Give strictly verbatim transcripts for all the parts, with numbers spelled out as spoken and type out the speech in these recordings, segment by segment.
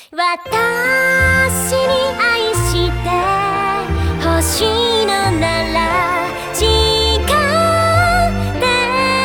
私に愛してほしいのなら誓って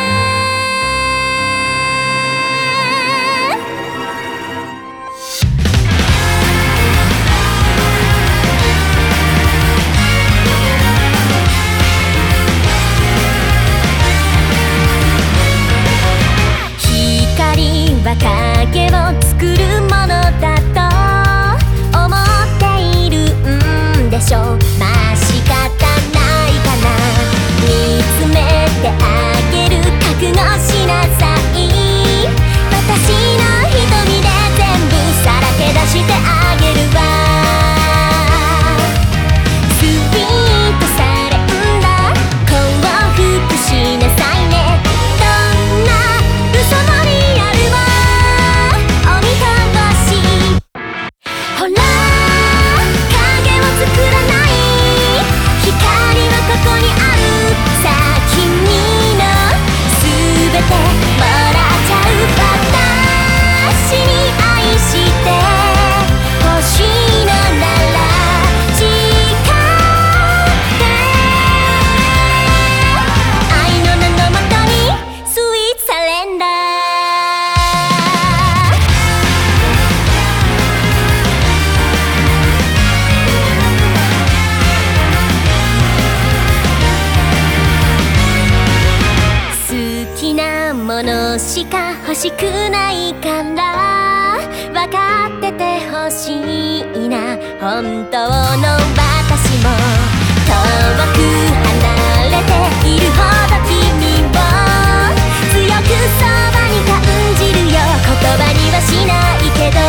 光は影を作るものだと思っているんでしょう。まあ仕方ないかな。見つめてあげる覚悟しなさい。私の瞳で全部さらけ出してあげるわ。スイートされんだ幸福しなさいね。どんな嘘もリアルをお見通し。ほら影を作らない。光はここにある。さあ君の全てもらっちゃう。私に愛してほしいのなら誓って愛の名のもとにスイートサレンダー。好きなものしか欲しくないから分かっててほしいな。本当の私も遠く離れているほど君を強くそばに感じるよ。言葉にはしないけど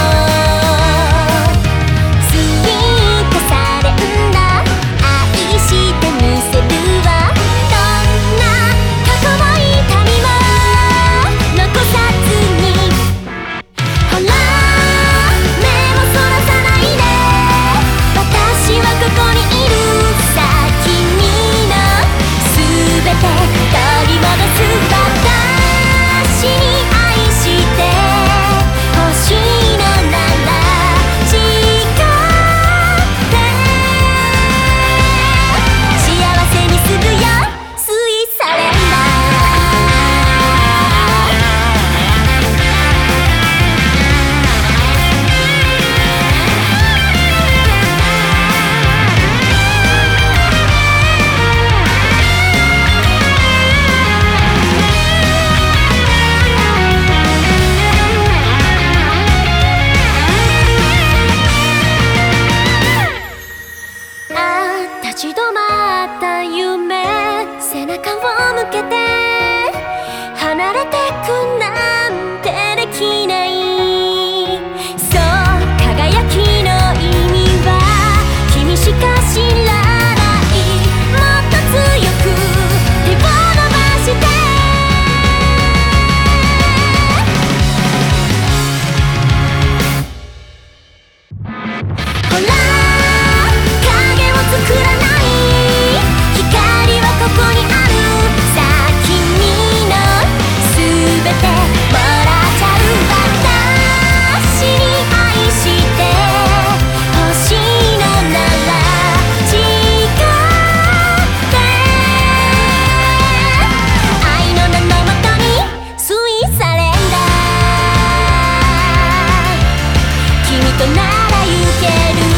スイートされんだ愛してみせるわ。どんな過去も痛みも残さずに。ほら目をそらさないで。私はここにいる。さあ君の全て取り戻す。私に愛してほしいのなら誓って幸せにするよ。スイートサレンダー。あ立ち止まった夢背中を向けて離れてくなんてできない。そう輝きの意味は君しか知らない。もっと強く手を伸ばしてほら影を作らない。光はここにある。さあ君の全てもらっちゃう。私に愛してほしいのなら誓って愛の名のもとにスイートサレンダー。君となら行ける。